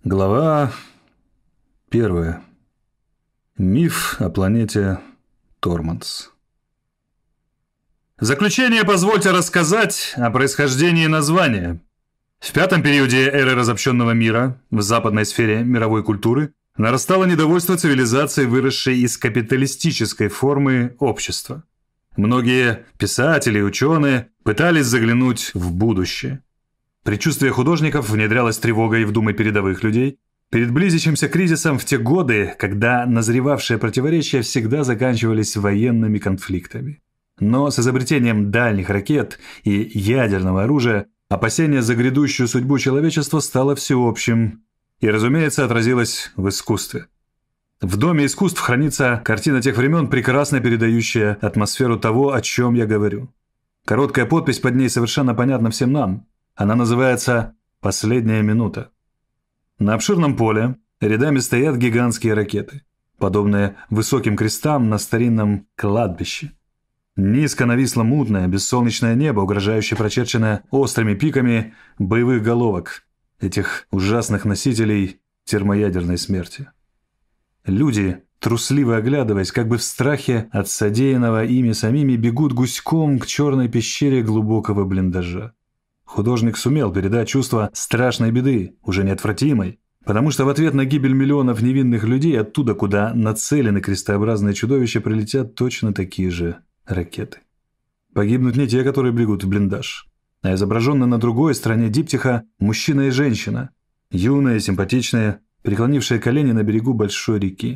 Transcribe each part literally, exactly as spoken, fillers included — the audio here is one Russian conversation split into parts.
Глава первая. Миф о планете Торманс. В заключение позвольте рассказать о происхождении названия. В пятом периоде эры разобщенного мира, в западной сфере мировой культуры, нарастало недовольство цивилизации, выросшей из капиталистической формы общества. Многие писатели и ученые пытались заглянуть в будущее. Предчувствие художников внедрялось тревогой в думы передовых людей. Перед близящимся кризисом в те годы, когда назревавшие противоречия всегда заканчивались военными конфликтами. Но с изобретением дальних ракет и ядерного оружия опасение за грядущую судьбу человечества стало всеобщим и, разумеется, отразилось в искусстве. В Доме искусств хранится картина тех времен, прекрасно передающая атмосферу того, о чем я говорю. Короткая подпись под ней совершенно понятна всем нам. Она называется «Последняя минута». На обширном поле рядами стоят гигантские ракеты, подобные высоким крестам на старинном кладбище. Низко нависло мутное, бессолнечное небо, угрожающе прочерченное острыми пиками боевых головок, этих ужасных носителей термоядерной смерти. Люди, трусливо оглядываясь, как бы в страхе от содеянного ими самими, бегут гуськом к черной пещере глубокого блиндажа. Художник сумел передать чувство страшной беды, уже неотвратимой, потому что в ответ на гибель миллионов невинных людей оттуда, куда нацелены крестообразные чудовища, прилетят точно такие же ракеты. Погибнут не те, которые бегут в блиндаж, а изображенные на другой стороне диптиха мужчина и женщина, юные, симпатичные, преклонившие колени на берегу большой реки.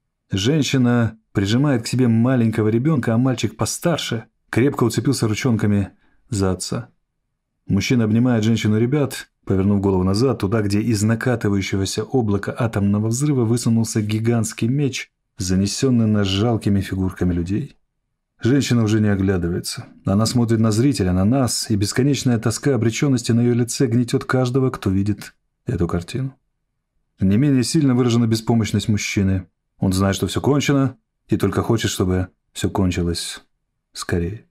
Женщина прижимает к себе маленького ребенка, а мальчик постарше крепко уцепился ручонками за отца. Мужчина обнимает женщину и ребят, повернув голову назад, туда, где из накатывающегося облака атомного взрыва высунулся гигантский меч, занесенный над жалкими фигурками людей. Женщина уже не оглядывается. Она смотрит на зрителя, на нас, и бесконечная тоска обреченности на ее лице гнетет каждого, кто видит эту картину. Не менее сильно выражена беспомощность мужчины. Он знает, что все кончено, и только хочет, чтобы все кончилось скорее.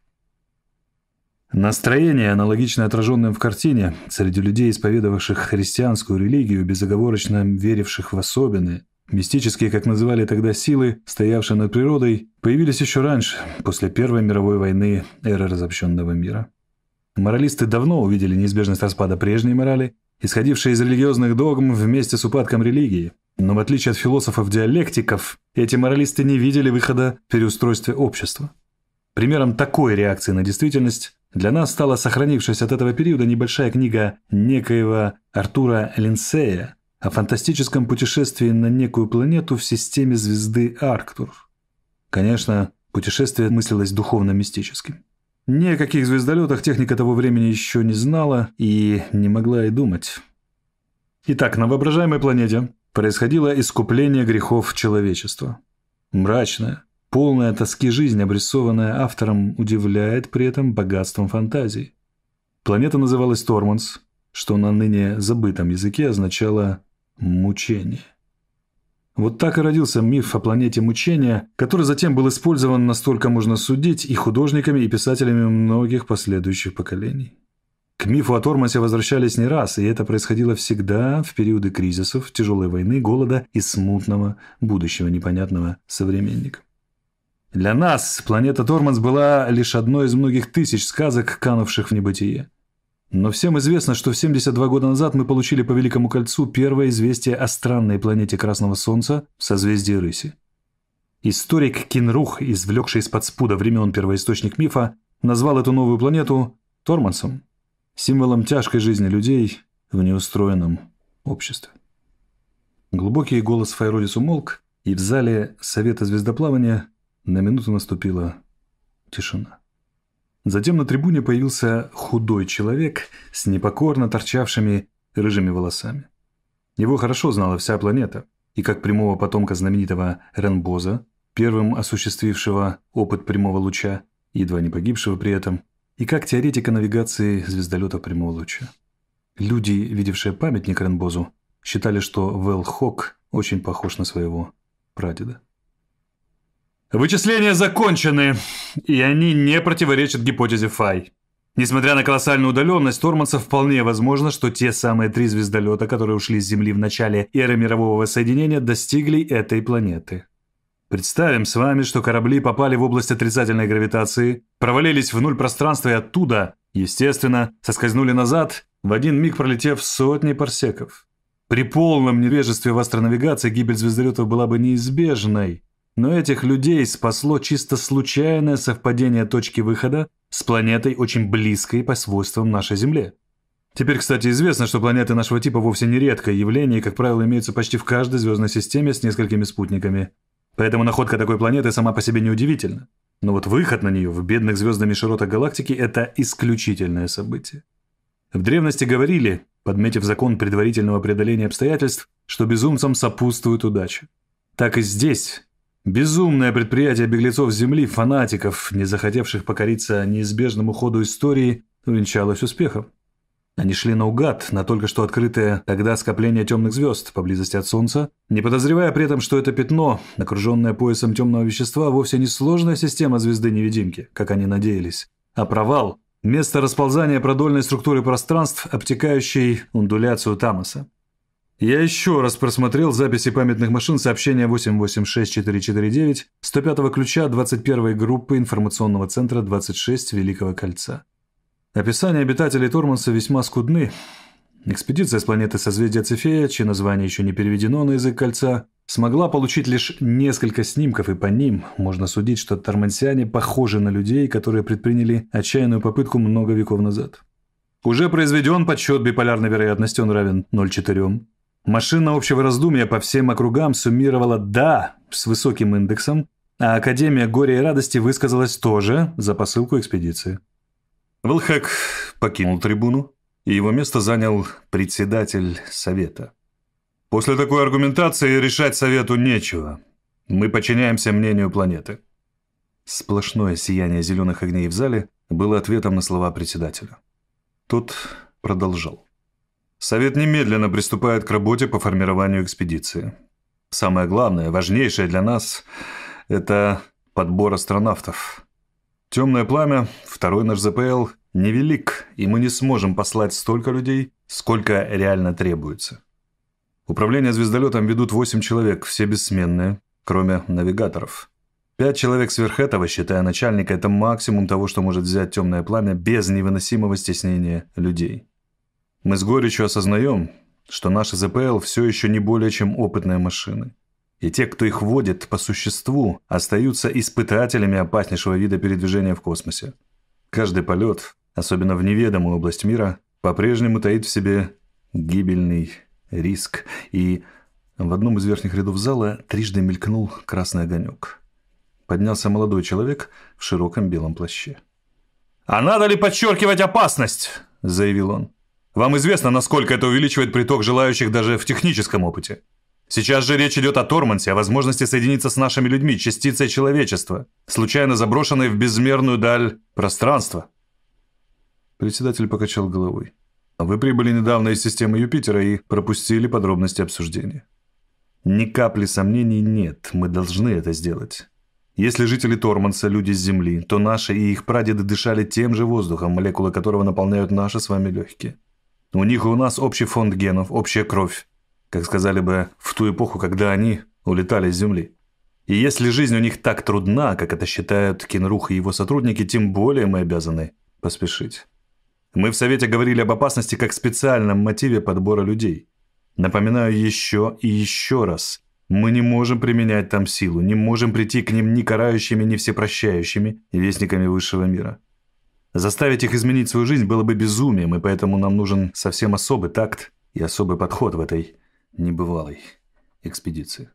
Настроение, аналогично отраженным в картине, среди людей, исповедовавших христианскую религию, безоговорочно веривших в особенные, мистические, как называли тогда, силы, стоявшие над природой, появились еще раньше, после Первой мировой войны эры разобщенного мира. Моралисты давно увидели неизбежность распада прежней морали, исходившей из религиозных догм вместе с упадком религии. Но в отличие от философов-диалектиков, эти моралисты не видели выхода в переустройстве общества. Примером такой реакции на действительность для нас стала сохранившаяся от этого периода небольшая книга некоего Артура Линдсея о фантастическом путешествии на некую планету в системе звезды Арктур. Конечно, путешествие мыслилось духовно-мистическим. Ни о каких звездолетах техника того времени еще не знала и не могла и думать. Итак, на воображаемой планете происходило искупление грехов человечества. Мрачное, полная тоски жизнь, обрисованная автором, удивляет при этом богатством фантазии. Планета называлась Торманс, что на ныне забытом языке означало «мучение». Вот так и родился миф о планете мучения, который затем был использован, настолько можно судить, и художниками, и писателями многих последующих поколений. К мифу о Тормансе возвращались не раз, и это происходило всегда в периоды кризисов, тяжелой войны, голода и смутного, будущего непонятного современника. Для нас планета Торманс была лишь одной из многих тысяч сказок, канувших в небытие. Но всем известно, что в семьдесят два года назад мы получили по Великому кольцу первое известие о странной планете Красного Солнца в созвездии Рыси. Историк Кинрух, извлекший из-под спуда времен первоисточник мифа, назвал эту новую планету Тормансом, символом тяжкой жизни людей в неустроенном обществе. Глубокий голос Файродис умолк, и в зале Совета звездоплавания на минуту наступила тишина. Затем на трибуне появился худой человек с непокорно торчавшими рыжими волосами. Его хорошо знала вся планета, и как прямого потомка знаменитого Ренбоза, первым осуществившего опыт прямого луча, едва не погибшего при этом, и как теоретика навигации звездолета прямого луча. Люди, видевшие памятник Ренбозу, считали, что Вэл Хок очень похож на своего прадеда. Вычисления закончены, и они не противоречат гипотезе Фай. Несмотря на колоссальную удаленность торманцев, вполне возможно, что те самые три звездолета, которые ушли с Земли в начале эры мирового воссоединения, достигли этой планеты. Представим с вами, что корабли попали в область отрицательной гравитации, провалились в нуль пространства и оттуда, естественно, соскользнули назад, в один миг пролетев сотни парсеков. При полном невежестве в астронавигации гибель звездолетов была бы неизбежной, но этих людей спасло чисто случайное совпадение точки выхода с планетой, очень близкой по свойствам нашей Земле. Теперь, кстати, известно, что планеты нашего типа вовсе не редкое явление и, как правило, имеются почти в каждой звездной системе с несколькими спутниками. Поэтому находка такой планеты сама по себе неудивительна. Но вот выход на нее в бедных звездными широтах галактики – это исключительное событие. В древности говорили, подметив закон предварительного преодоления обстоятельств, что безумцам сопутствует удача. Так и здесь. Безумное предприятие беглецов Земли, фанатиков, не захотевших покориться неизбежному ходу истории, увенчалось успехом. Они шли наугад на только что открытое тогда скопление темных звезд поблизости от Солнца, не подозревая при этом, что это пятно, окруженное поясом темного вещества, вовсе не сложная система звезды-невидимки, как они надеялись, а провал, место расползания продольной структуры пространств, обтекающей ундуляцию Тамоса. Я еще раз просмотрел записи памятных машин сообщения восемь восемь шесть четыре четыре девять сто пятого ключа двадцать первой группы информационного центра двадцать шесть Великого Кольца. Описания обитателей Торманса весьма скудны. Экспедиция с планеты созвездия Цефея, чье название еще не переведено на язык Кольца, смогла получить лишь несколько снимков, и по ним можно судить, что тормансиане похожи на людей, которые предприняли отчаянную попытку много веков назад. Уже произведен подсчет биполярной вероятности, он равен ноль целых четыре десятых. Машина общего раздумья по всем округам суммировала «да» с высоким индексом, а Академия горя и радости высказалась тоже за посылку экспедиции. Вилхек покинул трибуну, и его место занял председатель совета. После такой аргументации решать совету нечего. Мы подчиняемся мнению планеты. Сплошное сияние зеленых огней в зале было ответом на слова председателя. Тот продолжал. Совет немедленно приступает к работе по формированию экспедиции. Самое главное, важнейшее для нас – это подбор астронавтов. Темное пламя, второй наш ЗПЛ, невелик, и мы не сможем послать столько людей, сколько реально требуется. Управление звездолетом ведут восемь человек, все бессменные, кроме навигаторов. Пять человек сверх этого, считая начальника, это максимум того, что может взять темное пламя без невыносимого стеснения людей. Мы с горечью осознаем, что наши ЗПЛ все еще не более чем опытные машины. И те, кто их водит по существу, остаются испытателями опаснейшего вида передвижения в космосе. Каждый полет, особенно в неведомую область мира, по-прежнему таит в себе гибельный риск. И в одном из верхних рядов зала трижды мелькнул красный огонек. Поднялся молодой человек в широком белом плаще. «А надо ли подчеркивать опасность?» – заявил он. «Вам известно, насколько это увеличивает приток желающих даже в техническом опыте. Сейчас же речь идет о Тормансе, о возможности соединиться с нашими людьми, частицей человечества, случайно заброшенной в безмерную даль пространства». Председатель покачал головой. «Вы прибыли недавно из системы Юпитера и пропустили подробности обсуждения. Ни капли сомнений нет, мы должны это сделать. Если жители Торманса – люди с Земли, то наши и их прадеды дышали тем же воздухом, молекулы которого наполняют наши с вами легкие. У них и у нас общий фонд генов, общая кровь, как сказали бы в ту эпоху, когда они улетали с Земли. И если жизнь у них так трудна, как это считают Кенрух и его сотрудники, тем более мы обязаны поспешить. Мы в Совете говорили об опасности как специальном мотиве подбора людей. Напоминаю еще и еще раз. Мы не можем применять там силу, не можем прийти к ним ни карающими, ни всепрощающими вестниками высшего мира. Заставить их изменить свою жизнь было бы безумием, и поэтому нам нужен совсем особый такт и особый подход в этой небывалой экспедиции.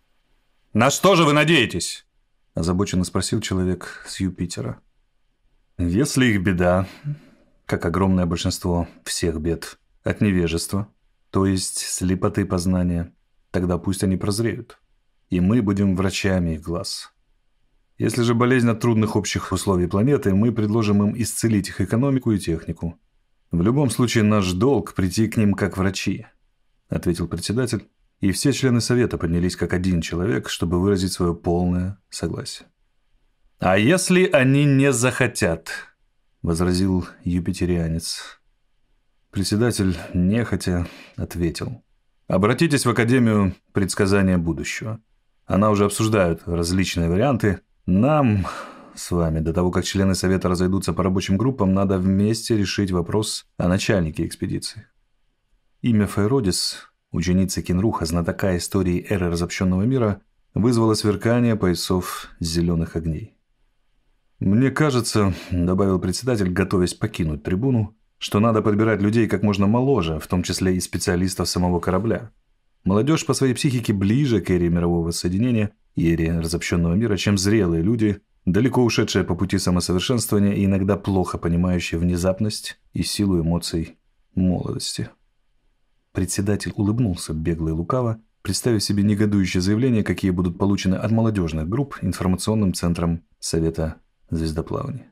«На что же вы надеетесь?» – озабоченно спросил человек с Юпитера. «Если их беда, как огромное большинство всех бед, от невежества, то есть слепоты познания, тогда пусть они прозреют, и мы будем врачами их глаз. Если же болезнь от трудных общих условий планеты, мы предложим им исцелить их экономику и технику. В любом случае наш долг прийти к ним как врачи», – ответил председатель, и все члены Совета поднялись как один человек, чтобы выразить свое полное согласие. «А если они не захотят?» — возразил юпитерианец. Председатель нехотя ответил. «Обратитесь в Академию предсказания будущего. Она уже обсуждают различные варианты. Нам с вами, до того, как члены Совета разойдутся по рабочим группам, надо вместе решить вопрос о начальнике экспедиции». Имя Фейродис, ученицы Кинруха, знатока истории эры разобщенного мира, вызвало сверкание поясов зеленых огней. «Мне кажется, — добавил председатель, готовясь покинуть трибуну, — что надо подбирать людей как можно моложе, в том числе и специалистов самого корабля. Молодежь по своей психике ближе к эре мирового воссоединения и эре разобщенного мира, чем зрелые люди, далеко ушедшие по пути самосовершенствования и иногда плохо понимающие внезапность и силу эмоций молодости». Председатель улыбнулся бегло и лукаво, представив себе негодующие заявления, какие будут получены от молодежных групп информационным центром Совета звездоплавания.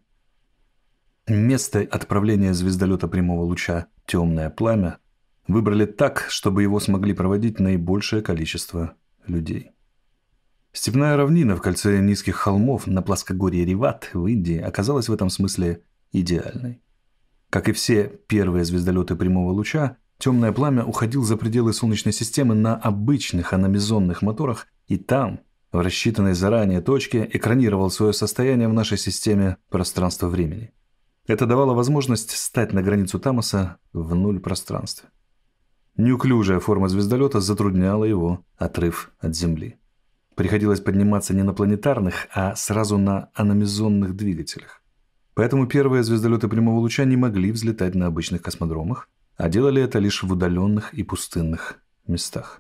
Место отправления звездолета прямого луча «Темное пламя» выбрали так, чтобы его смогли проводить наибольшее количество людей. Степная равнина в кольце низких холмов на плоскогорье Риват в Индии оказалась в этом смысле идеальной. Как и все первые звездолеты прямого луча, «Темное пламя» уходил за пределы Солнечной системы на обычных аномизонных моторах и там, в рассчитанной заранее точке, экранировал свое состояние в нашей системе пространства-времени. Это давало возможность стать на границу Тамоса в нуль пространстве. Неуклюжая форма звездолета затрудняла его отрыв от Земли. Приходилось подниматься не на планетарных, а сразу на аномизонных двигателях. Поэтому первые звездолеты прямого луча не могли взлетать на обычных космодромах, а делали это лишь в удаленных и пустынных местах.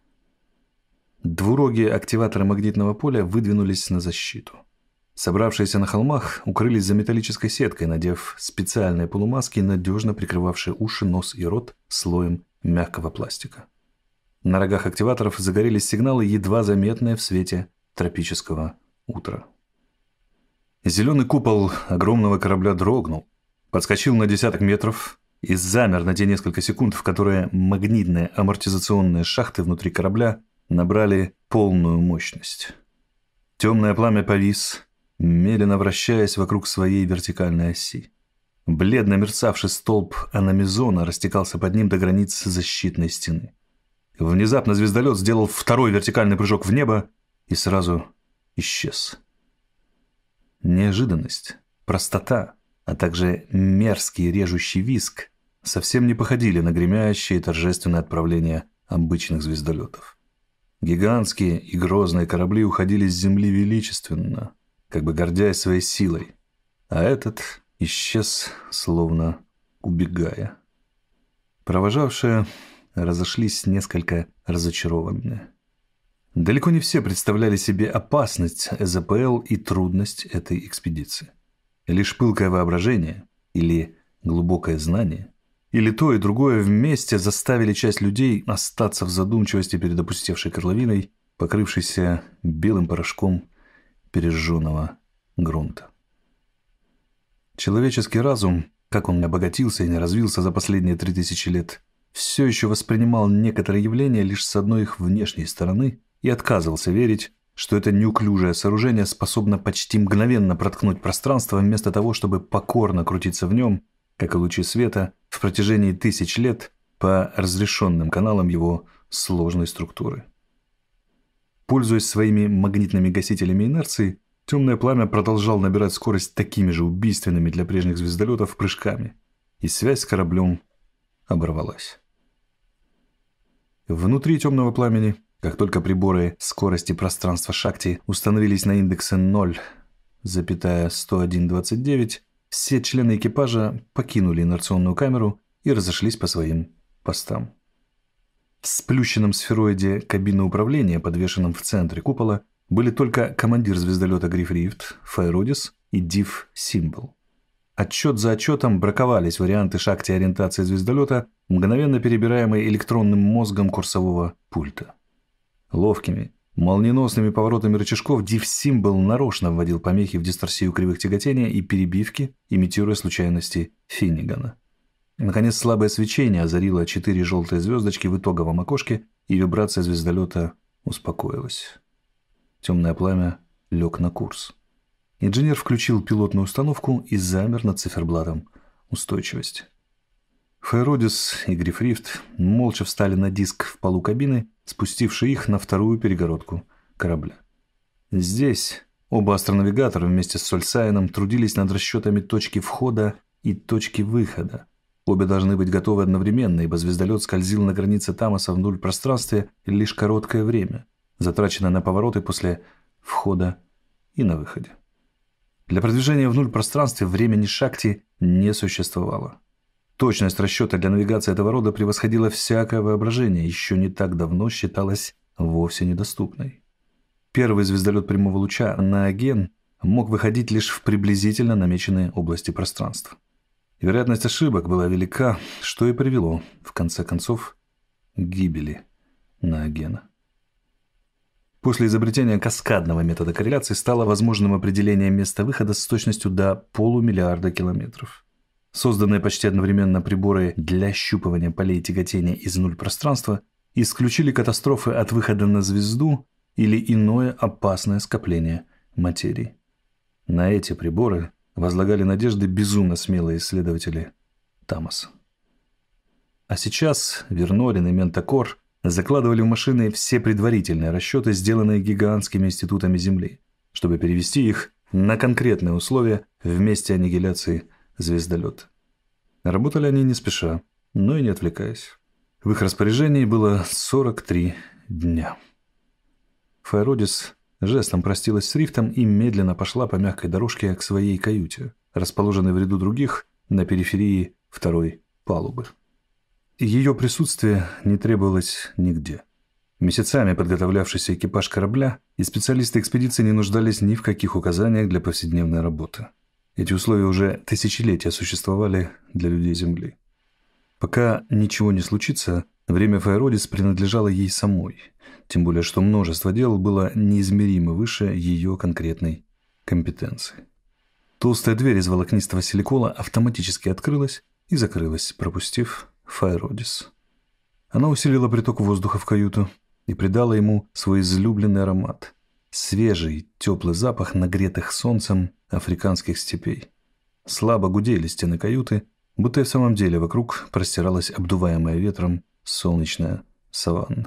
Двурогие активаторы магнитного поля выдвинулись на защиту. Собравшиеся на холмах укрылись за металлической сеткой, надев специальные полумаски, надежно прикрывавшие уши, нос и рот слоем мягкого пластика. На рогах активаторов загорелись сигналы, едва заметные в свете тропического утра. Зеленый купол огромного корабля дрогнул, подскочил на десяток метров и замер на те несколько секунд, в которые магнитные амортизационные шахты внутри корабля набрали полную мощность. Темное пламя повис, медленно вращаясь вокруг своей вертикальной оси. Бледно мерцавший столб аномизона растекался под ним до границ защитной стены. Внезапно звездолет сделал второй вертикальный прыжок в небо и сразу исчез. Неожиданность, простота, а также мерзкий режущий визг совсем не походили на гремящее и торжественное отправление обычных звездолетов. Гигантские и грозные корабли уходили с Земли величественно, как бы гордясь своей силой, а этот исчез, словно убегая. Провожавшие разошлись несколько разочарованные. Далеко не все представляли себе опасность ЭЗПЛ и трудность этой экспедиции. Лишь пылкое воображение или глубокое знание, или то и другое вместе заставили часть людей остаться в задумчивости перед опустевшей котловиной, покрывшейся белым порошком пережженного грунта. Человеческий разум, как он обогатился и не развился за последние три тысячи лет, все еще воспринимал некоторые явления лишь с одной их внешней стороны и отказывался верить, что это неуклюжее сооружение способно почти мгновенно проткнуть пространство вместо того, чтобы покорно крутиться в нем, как и лучи света, в протяжении тысяч лет по разрешенным каналам его сложной структуры. Пользуясь своими магнитными гасителями инерции, темное пламя продолжал набирать скорость такими же убийственными для прежних звездолетов прыжками, и связь с кораблем оборвалась. Внутри темного пламени, как только приборы скорости пространства Шакти установились на индексе ноль целых сто один двадцать девять, все члены экипажа покинули инерционную камеру и разошлись по своим постам. В сплющенном сфероиде кабины управления, подвешенном в центре купола, были только командир звездолета Гриф-Рифт, Фейродис и Див Симбл. Отчет за отчетом браковались варианты Шакти ориентации звездолета, мгновенно перебираемые электронным мозгом курсового пульта. Ловкими, молниеносными поворотами рычажков Див Симбл нарочно вводил помехи в дисторсию кривых тяготения и перебивки, имитируя случайности Финнигана. Наконец, слабое свечение озарило четыре желтые звездочки в итоговом окошке, и вибрация звездолета успокоилась. Темное пламя лег на курс. Инженер включил пилотную установку и замер над циферблатом «Устойчивость». Файродис и Грифрифт молча встали на диск в полу кабины, спустивший их на вторую перегородку корабля. Здесь оба астронавигатора вместе с Сольсайеном трудились над расчетами точки входа и точки выхода. Обе должны быть готовы одновременно, ибо звездолет скользил на границе Тамоса в нуль пространстве лишь короткое время, затраченное на повороты после входа и на выходе. Для продвижения в нуль пространстве времени Шакти не существовало. Точность расчета для навигации этого рода превосходила всякое воображение, еще не так давно считалась вовсе недоступной. Первый звездолет прямого луча Нааген мог выходить лишь в приблизительно намеченные области пространства. Вероятность ошибок была велика, что и привело, в конце концов, к гибели Наагена. После изобретения каскадного метода корреляции стало возможным определение места выхода с точностью до полумиллиарда километров. Созданные почти одновременно приборы для щупывания полей тяготения из нуль пространства исключили катастрофы от выхода на звезду или иное опасное скопление материи. На эти приборы возлагали надежды безумно смелые исследователи Тамоса. А сейчас Вернорин и Ментакор закладывали в машины все предварительные расчеты, сделанные гигантскими институтами Земли, чтобы перевести их на конкретные условия в месте аннигиляции звездолета. Работали они не спеша, но и не отвлекаясь. В их распоряжении было сорок три дня. Файродис жестом простилась с Рифтом и медленно пошла по мягкой дорожке к своей каюте, расположенной в ряду других на периферии второй палубы. Ее присутствие не требовалось нигде. Месяцами подготовлявшийся экипаж корабля и специалисты экспедиции не нуждались ни в каких указаниях для повседневной работы. Эти условия уже тысячелетия существовали для людей Земли. Пока ничего не случится, время Файродис принадлежало ей самой, тем более что множество дел было неизмеримо выше ее конкретной компетенции. Толстая дверь из волокнистого силикола автоматически открылась и закрылась, пропустив Файродис. Она усилила приток воздуха в каюту и придала ему свой излюбленный аромат – свежий, теплый запах нагретых солнцем африканских степей. Слабо гудели стены каюты, будто и в самом деле вокруг простиралась обдуваемая ветром солнечная саванна.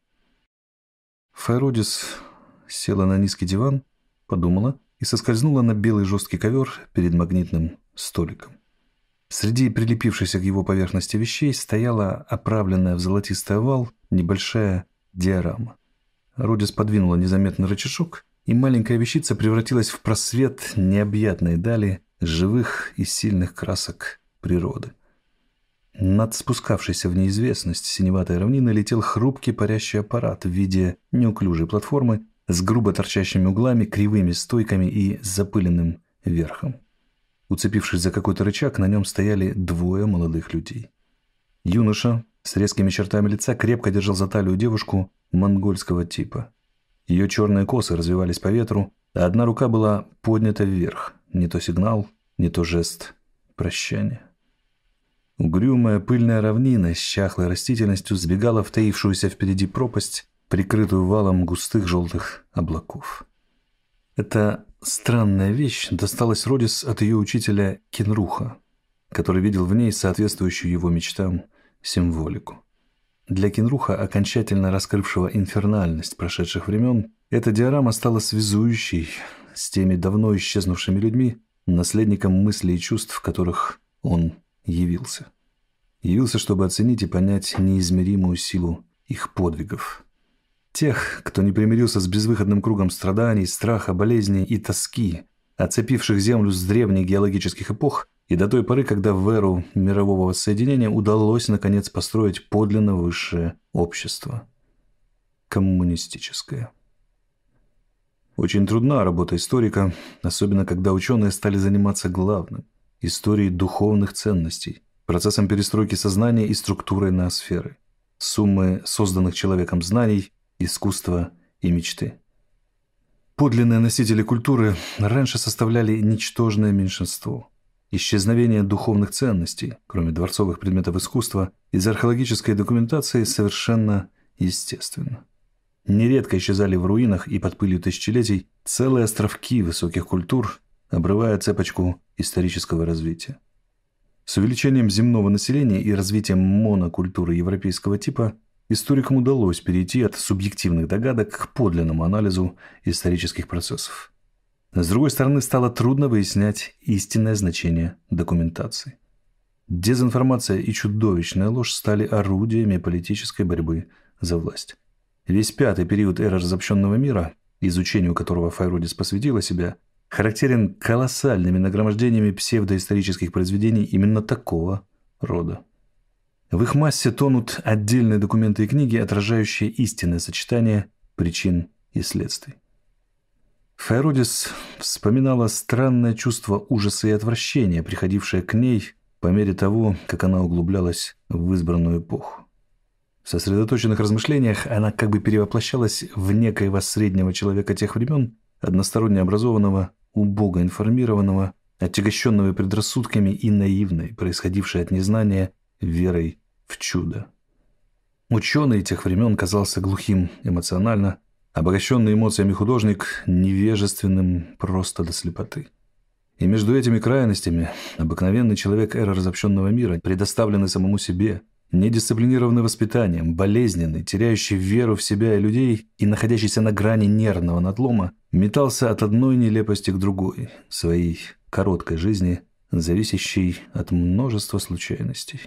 Файродис села на низкий диван, подумала и соскользнула на белый жесткий ковер перед магнитным столиком. Среди прилепившихся к его поверхности вещей стояла оправленная в золотистый овал небольшая диорама. Родис подвинула незаметный рычажок, и маленькая вещица превратилась в просвет необъятной дали живых и сильных красок природы. Над спускавшейся в неизвестность синеватой равнины летел хрупкий парящий аппарат в виде неуклюжей платформы с грубо торчащими углами, кривыми стойками и запыленным верхом. Уцепившись за какой-то рычаг, на нем стояли двое молодых людей. Юноша с резкими чертами лица крепко держал за талию девушку монгольского типа. Ее черные косы развивались по ветру, а одна рука была поднята вверх. Не то сигнал, не то жест прощания. Угрюмая пыльная равнина с чахлой растительностью сбегала в таившуюся впереди пропасть, прикрытую валом густых желтых облаков. Эта странная вещь досталась Родис от ее учителя Кинруха, который видел в ней соответствующую его мечтам символику. Для Кинруха, окончательно раскрывшего инфернальность прошедших времен, эта диорама стала связующей с теми давно исчезнувшими людьми, наследником мыслей и чувств, которых он явился. Явился, чтобы оценить и понять неизмеримую силу их подвигов. Тех, кто не примирился с безвыходным кругом страданий, страха, болезней и тоски, оцепивших Землю с древних геологических эпох и до той поры, когда в эру мирового воссоединения удалось наконец построить подлинно высшее общество – коммунистическое. Очень трудна работа историка, особенно когда ученые стали заниматься главным – историей духовных ценностей, процессом перестройки сознания и структурой ноосферы, суммы созданных человеком знаний, искусства и мечты. Подлинные носители культуры раньше составляли ничтожное меньшинство. Исчезновение духовных ценностей, кроме дворцовых предметов искусства, из археологической документации совершенно естественно. Нередко исчезали в руинах и под пылью тысячелетий целые островки высоких культур, обрывая цепочку исторического развития. С увеличением земного населения и развитием монокультуры европейского типа историкам удалось перейти от субъективных догадок к подлинному анализу исторических процессов. С другой стороны, стало трудно выяснять истинное значение документации. Дезинформация и чудовищная ложь стали орудиями политической борьбы за власть. Весь пятый период эры разобщенного мира, изучению которого Файродис посвятила себя, характерен колоссальными нагромождениями псевдоисторических произведений именно такого рода. В их массе тонут отдельные документы и книги, отражающие истинное сочетание причин и следствий. Файродис вспоминала странное чувство ужаса и отвращения, приходившее к ней по мере того, как она углублялась в избранную эпоху. В сосредоточенных размышлениях она как бы перевоплощалась в некоего среднего человека тех времен, односторонне образованного, убого информированного, отягощенного предрассудками и наивной, происходившей от незнания, верой в чудо. Ученый тех времен казался глухим эмоционально, обогащенный эмоциями художник невежественным просто до слепоты. И между этими крайностями обыкновенный человек эры разобщенного мира, предоставленный самому себе, недисциплинированный воспитанием, болезненный, теряющий веру в себя и людей и находящийся на грани нервного надлома, метался от одной нелепости к другой, своей короткой жизни, зависящей от множества случайностей.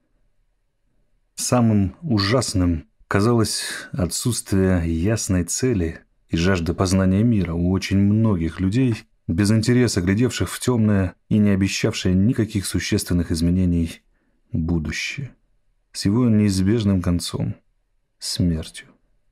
Самым ужасным казалось отсутствие ясной цели и жажда познания мира у очень многих людей, без интереса глядевших в темное и не обещавшее никаких существенных изменений будущее, с его неизбежным концом – смертью.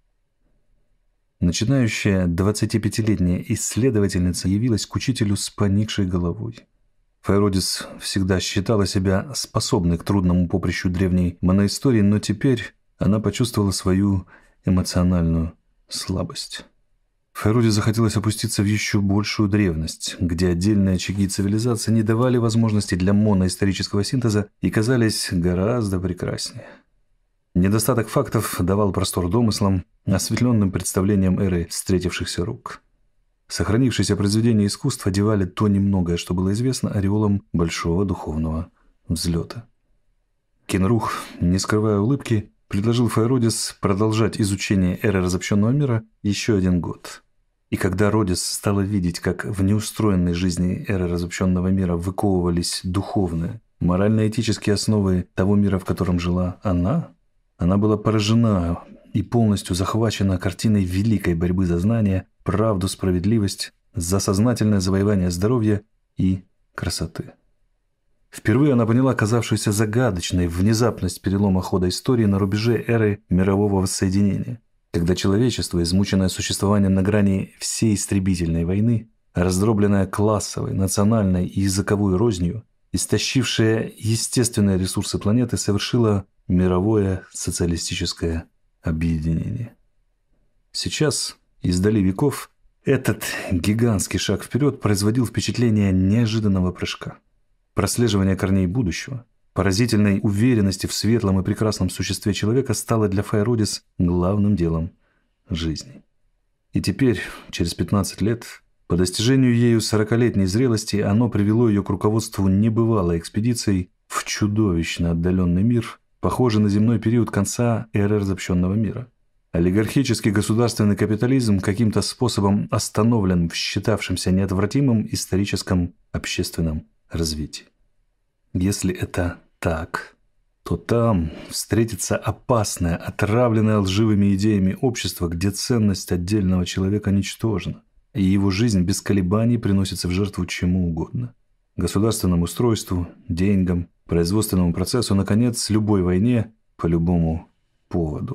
Начинающая двадцатипятилетняя исследовательница явилась к учителю с поникшей головой. Файродис всегда считала себя способной к трудному поприщу древней моноистории, но теперь она почувствовала свою эмоциональную слабость. Файродис захотелось опуститься в еще большую древность, где отдельные очаги цивилизации не давали возможности для моноисторического синтеза и казались гораздо прекраснее. Недостаток фактов давал простор домыслам, осветленным представлениям эры встретившихся рук. Сохранившиеся произведения искусства одевали то немногое, что было известно, ореолом большого духовного взлета. Кенрух, не скрывая улыбки, предложил Файродис продолжать изучение эры разобщенного мира еще один год. И когда Родис стала видеть, как в неустроенной жизни эры разобщенного мира выковывались духовные, морально-этические основы того мира, в котором жила она, она была поражена и полностью захвачена картиной великой борьбы за знания, правду, справедливость, за сознательное завоевание здоровья и красоты. Впервые она поняла казавшуюся загадочной внезапность перелома хода истории на рубеже эры мирового воссоединения, когда человечество, измученное существованием на грани всей истребительной войны, раздробленное классовой, национальной и языковой рознью, истощившее естественные ресурсы планеты, совершило мировое социалистическое объединение. Сейчас, издали веков, этот гигантский шаг вперед производил впечатление неожиданного прыжка. Прослеживание корней будущего, поразительной уверенности в светлом и прекрасном существе человека стало для Файродис главным делом жизни. И теперь, через пятнадцать лет, по достижению ею сорокалетней зрелости, оно привело ее к руководству небывалой экспедицией в чудовищно отдаленный мир, похожий на земной период конца эры разобщенного мира. Олигархический государственный капитализм каким-то способом остановлен в считавшемся неотвратимом историческом общественном развитии. Если это так, то там встретится опасное, отравленное лживыми идеями общество, где ценность отдельного человека ничтожна, и его жизнь без колебаний приносится в жертву чему угодно. Государственному устройству, деньгам, производственному процессу, наконец, любой войне по любому поводу.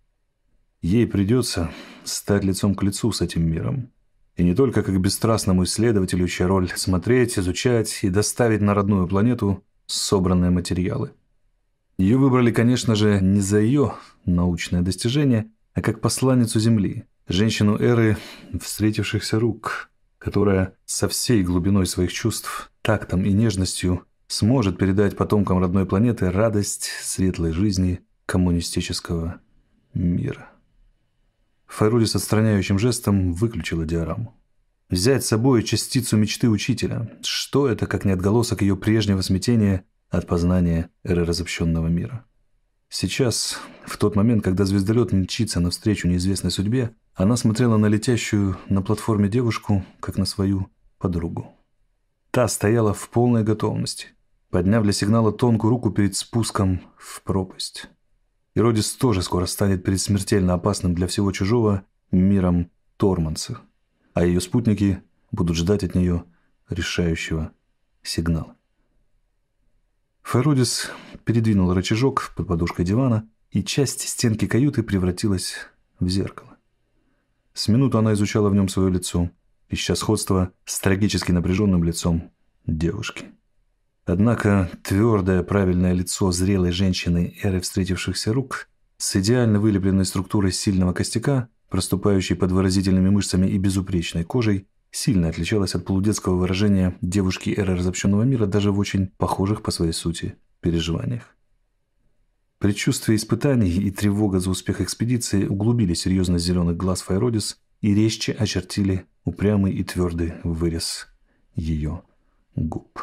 Ей придется стать лицом к лицу с этим миром. И не только как бесстрастному исследователю, чья роль смотреть, изучать и доставить на родную планету собранные материалы. Ее выбрали, конечно же, не за ее научное достижение, а как посланницу Земли, женщину эры встретившихся рук, которая со всей глубиной своих чувств, тактом и нежностью сможет передать потомкам родной планеты радость светлой жизни коммунистического мира. Файродис отстраняющим жестом выключила диораму. взять с собой частицу мечты учителя. Что это, как не отголосок ее прежнего смятения от познания эры разобщенного мира? Сейчас, в тот момент, когда звездолет мчится навстречу неизвестной судьбе, она смотрела на летящую на платформе девушку, как на свою подругу. Та стояла в полной готовности, подняв для сигнала тонкую руку перед спуском в пропасть. И Родис тоже скоро станет перед смертельно опасным для всего чужого миром Торманса, а ее спутники будут ждать от нее решающего сигнала. Файродис передвинул рычажок под подушкой дивана, и часть стенки каюты превратилась в зеркало. С минуту она изучала в нем свое лицо, ища сходство с трагически напряженным лицом девушки. Однако твердое правильное лицо зрелой женщины эры встретившихся рук с идеально вылепленной структурой сильного костяка, проступающей под выразительными мышцами и безупречной кожей, сильно отличалась от полудетского выражения девушки эры разобщенного мира даже в очень похожих по своей сути переживаниях. Предчувствие испытаний и тревога за успех экспедиции углубили серьезность зеленых глаз Файродис и резче очертили упрямый и твердый вырез ее губ.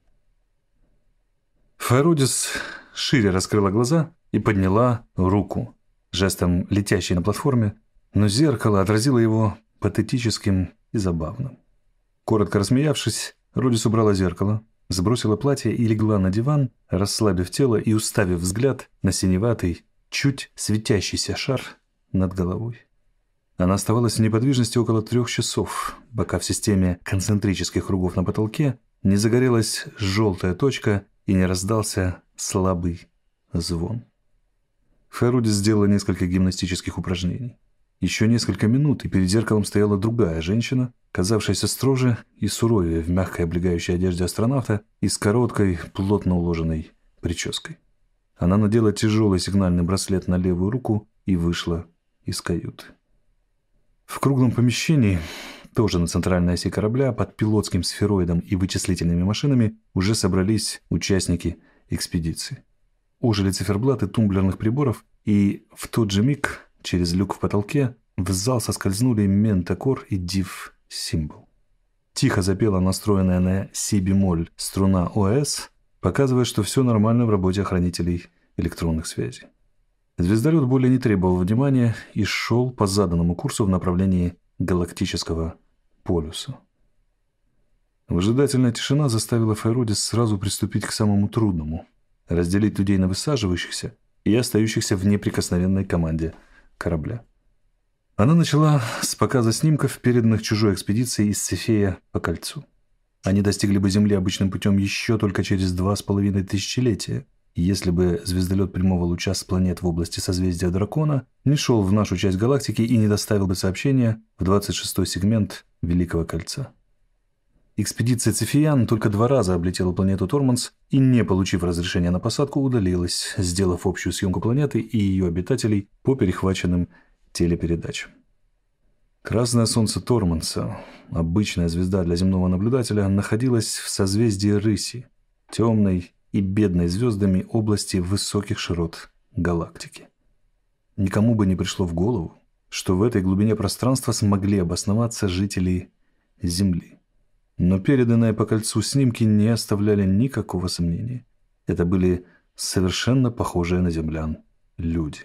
Файродис шире раскрыла глаза и подняла руку, жестом летящей на платформе, но зеркало отразило его патетическим и забавным. Коротко рассмеявшись, Родис убрала зеркало, сбросила платье и легла на диван, расслабив тело и уставив взгляд на синеватый, чуть светящийся шар над головой. Она оставалась в неподвижности около трех часов, пока в системе концентрических кругов на потолке не загорелась желтая точка и не раздался слабый звон. Файродис сделала несколько гимнастических упражнений. Еще несколько минут, и перед зеркалом стояла другая женщина, казавшаяся строже и суровее в мягкой облегающей одежде астронавта и с короткой, плотно уложенной прической. Она надела тяжелый сигнальный браслет на левую руку и вышла из каюты. В круглом помещении, тоже на центральной оси корабля, под пилотским сфероидом и вычислительными машинами, уже собрались участники экспедиции. Ожили циферблаты тумблерных приборов, и в тот же миг через люк в потолке в зал соскользнули Ментакор и Див Симбл. Тихо запела настроенная на си-бемоль струна ОС, показывая, что все нормально в работе охранителей электронных связей. Звездолет более не требовал внимания и шел по заданному курсу в направлении галактического полюса. Выжидательная тишина заставила Файродис сразу приступить к самому трудному – разделить людей на высаживающихся и остающихся в неприкосновенной команде корабля. Она начала с показа снимков, переданных чужой экспедицией из Цефея по кольцу. Они достигли бы Земли обычным путем еще только через два с половиной тысячелетия, если бы звездолет прямого луча с планет в области созвездия Дракона не шел в нашу часть галактики и не доставил бы сообщения в двадцать шестой сегмент Великого Кольца. Экспедиция Цефеян только два раза облетела планету Торманс и, не получив разрешения на посадку, удалилась, сделав общую съемку планеты и ее обитателей по перехваченным телепередачам. Красное солнце Торманса, обычная звезда для земного наблюдателя, находилась в созвездии Рыси, темной и бедной звездами области высоких широт галактики. Никому бы не пришло в голову, что в этой глубине пространства смогли обосноваться жители Земли. Но переданные по кольцу снимки не оставляли никакого сомнения. Это были совершенно похожие на землян люди.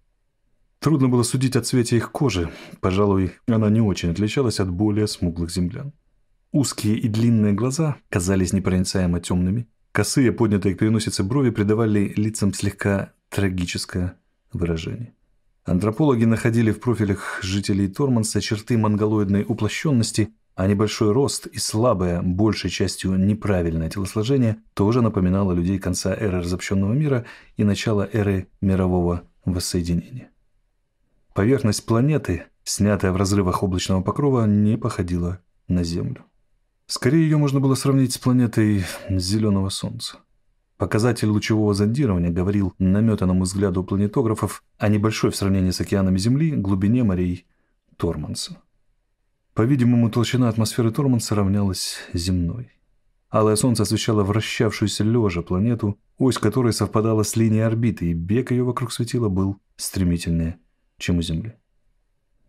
Трудно было судить о цвете их кожи. Пожалуй, она не очень отличалась от более смуглых землян. Узкие и длинные глаза казались непроницаемо темными. Косые, поднятые к переносице брови придавали лицам слегка трагическое выражение. Антропологи находили в профилях жителей Торманса черты монголоидной уплощенности, а небольшой рост и слабое, большей частью неправильное телосложение тоже напоминало людей конца эры разобщенного мира и начала эры мирового воссоединения. Поверхность планеты, снятая в разрывах облачного покрова, не походила на Землю. Скорее, ее можно было сравнить с планетой зеленого Солнца. Показатель лучевого зондирования говорил наметанному взгляду планетографов о небольшой в сравнении с океанами Земли глубине морей Торманса. По-видимому, толщина атмосферы Торманса равнялась земной. Алое солнце освещало вращавшуюся лежа планету, ось которой совпадала с линией орбиты, и бег ее вокруг светила был стремительнее, чем у Земли.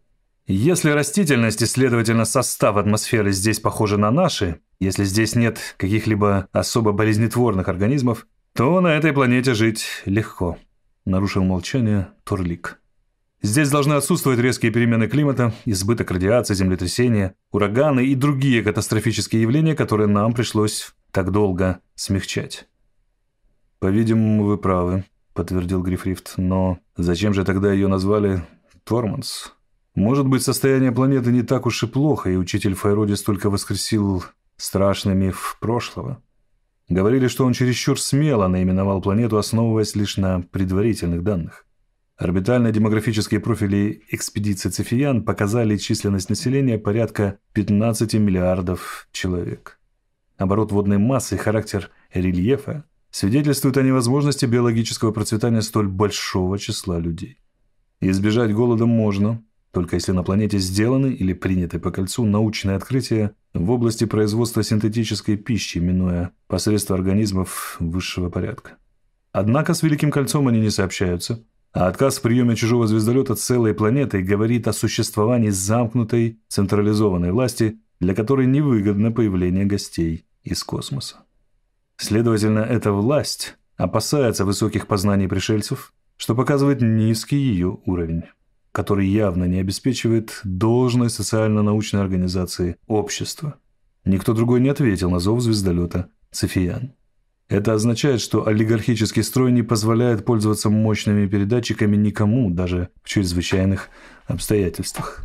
Если растительность и, следовательно, состав атмосферы здесь похожи на наши, если здесь нет каких-либо особо болезнетворных организмов, то на этой планете жить легко», — нарушил молчание Торлик. «Здесь должны отсутствовать резкие перемены климата, избыток радиации, землетрясения, ураганы и другие катастрофические явления, которые нам пришлось так долго смягчать». «По-видимому, вы правы», — подтвердил Грифрифт. «Но зачем же тогда ее назвали Торманс? Может быть, состояние планеты не так уж и плохо, и учитель Файродис только воскресил страшный миф прошлого. Говорили, что он чересчур смело наименовал планету, основываясь лишь на предварительных данных. Орбитальные демографические профили экспедиции Цефиян показали численность населения порядка пятнадцати миллиардов человек. Оборот водной массы и характер рельефа свидетельствуют о невозможности биологического процветания столь большого числа людей. Избежать голода можно, только если на планете сделаны или приняты по кольцу научные открытия в области производства синтетической пищи, минуя посредство организмов высшего порядка. Однако с Великим кольцом они не сообщаются, а отказ в приеме чужого звездолета целой планетой говорит о существовании замкнутой централизованной власти, для которой невыгодно появление гостей из космоса. Следовательно, эта власть опасается высоких познаний пришельцев, что показывает низкий ее уровень, который явно не обеспечивает должной социально-научной организации общества. Никто другой не ответил на зов звездолета Цефиян. Это означает, что олигархический строй не позволяет пользоваться мощными передатчиками никому, даже в чрезвычайных обстоятельствах.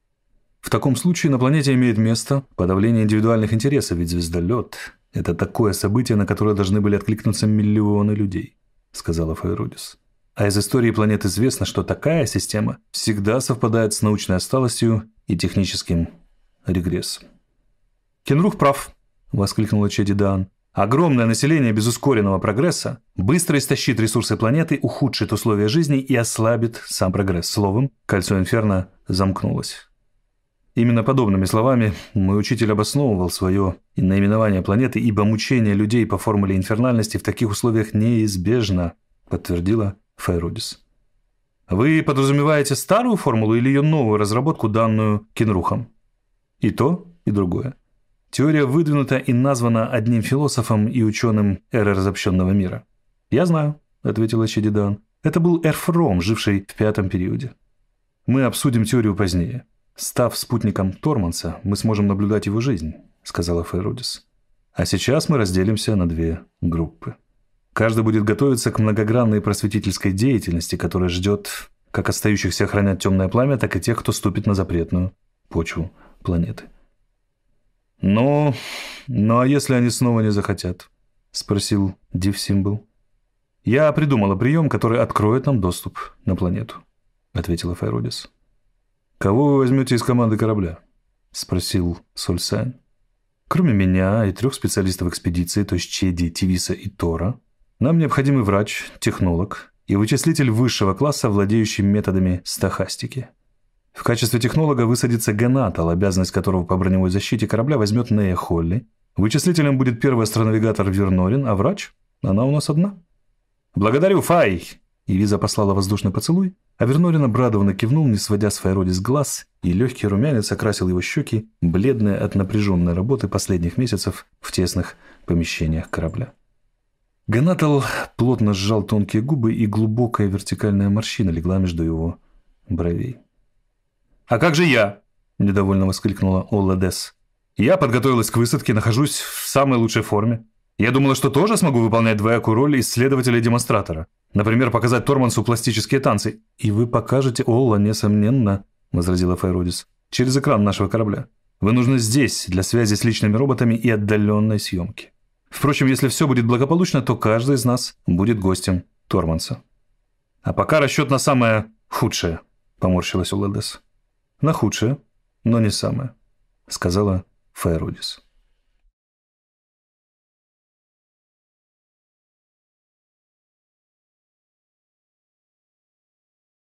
В таком случае на планете имеет место подавление индивидуальных интересов, ведь звездолет – это такое событие, на которое должны были откликнуться миллионы людей, сказала Файродис. А из истории планет известно, что такая система всегда совпадает с научной отсталостью и техническим регрессом. «Кенрух прав», – воскликнула Чеди Даан. «Огромное население без ускоренного прогресса быстро истощит ресурсы планеты, ухудшит условия жизни и ослабит сам прогресс». Словом, кольцо Инферно замкнулось. Именно подобными словами мой учитель обосновывал свое наименование планеты, ибо мучение людей по формуле инфернальности в таких условиях неизбежно, подтвердила Файродис. «Вы подразумеваете старую формулу или ее новую разработку, данную Кенрухом?» «И то, и другое. Теория выдвинута и названа одним философом и ученым эры разобщенного мира». «Я знаю», — ответила Чеди Даан. «Это был Эрфром, живший в пятом периоде. Мы обсудим теорию позднее. Став спутником Торманса, мы сможем наблюдать его жизнь», — сказала Файродис. «А сейчас мы разделимся на две группы. Каждый будет готовиться к многогранной просветительской деятельности, которая ждет как остающихся охранять темное пламя, так и тех, кто ступит на запретную почву планеты». «Но... ну а если они снова не захотят?» — спросил Дивсимбл. «Я придумала прием, который откроет нам доступ на планету», — ответила Файродис. «Кого вы возьмете из команды корабля?» — спросил Сольсайн. «Кроме меня и трех специалистов экспедиции, то есть Чеди, Тивиса и Тора, нам необходимы врач, технолог и вычислитель высшего класса, владеющий методами стохастики. В качестве технолога высадится Генатал, обязанность которого по броневой защите корабля возьмет Нея Холли. Вычислителем будет первый астронавигатор Вернорин, а врач? Она у нас одна». «Благодарю, Фай!» И Виза послала воздушный поцелуй, а Вернорин обрадованно кивнул, не сводя с Файродис глаз, и легкий румянец окрасил его щеки, бледные от напряженной работы последних месяцев в тесных помещениях корабля. Генатал плотно сжал тонкие губы, и глубокая вертикальная морщина легла между его бровей. «А как же я?» – недовольно воскликнула Олла Десс. «Я подготовилась к высадке, нахожусь в самой лучшей форме. Я думала, что тоже смогу выполнять двоякую роль исследователя и демонстратора. Например, показать Тормансу пластические танцы». «И вы покажете, Олла, несомненно», – возразила Файродис, – «через экран нашего корабля. Вы нужны здесь для связи с личными роботами и отдаленной съемки. Впрочем, если все будет благополучно, то каждый из нас будет гостем Торманса». «А пока расчет на самое худшее», – поморщилась Олла Десс. «На худшее, но не самое», – сказала Файродис.